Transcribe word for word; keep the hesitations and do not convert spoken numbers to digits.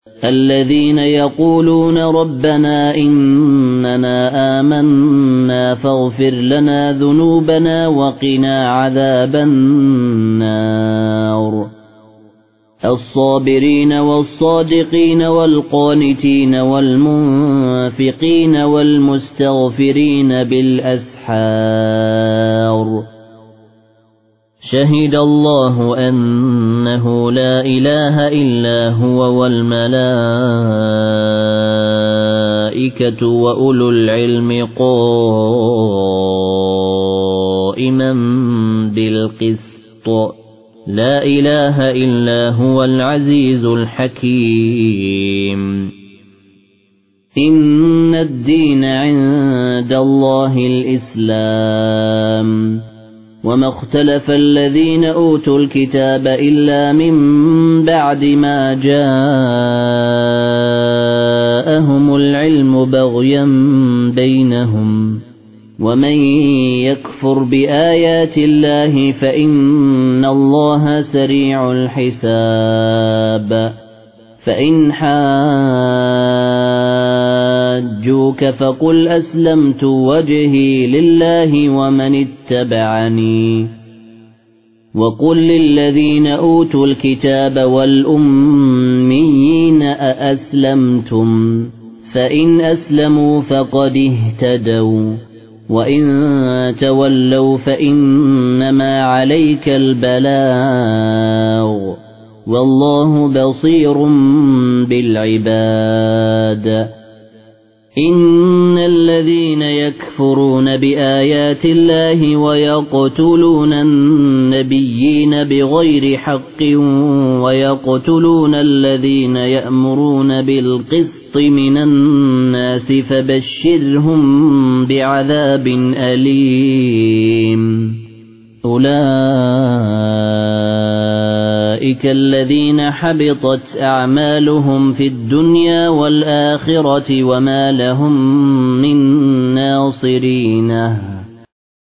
الذين يقولون ربنا إننا آمنا فاغفر لنا ذنوبنا وقنا عذاب النار الصابرين والصادقين والقانتين والمنفقين والمستغفرين بالأسحار شهد الله أنه لا إله إلا هو والملائكة وأولو العلم قائما بالقسط لا إله إلا هو العزيز الحكيم إن الدين عند الله الإسلام وما اختلف الذين أوتوا الكتاب إلا من بعد ما جاءهم العلم بغيا بينهم ومن يكفر بآيات الله فإن الله سريع الحساب فإن حاجوك فقل أسلمت وجهي لله ومن اتبعني وقل للذين أوتوا الكتاب والأميين أأسلمتم فإن أسلموا فقد اهتدوا وإن تولوا فإنما عليك البلاغ والله بصير بالعباد إن الذين يكفرون بآيات الله ويقتلون النبيين بغير حق ويقتلون الذين يأمرون بالقسط من الناس فبشرهم بعذاب أليم أولئك الذين حبطت أعمالهم في الدنيا والآخرة وما لهم من ناصرين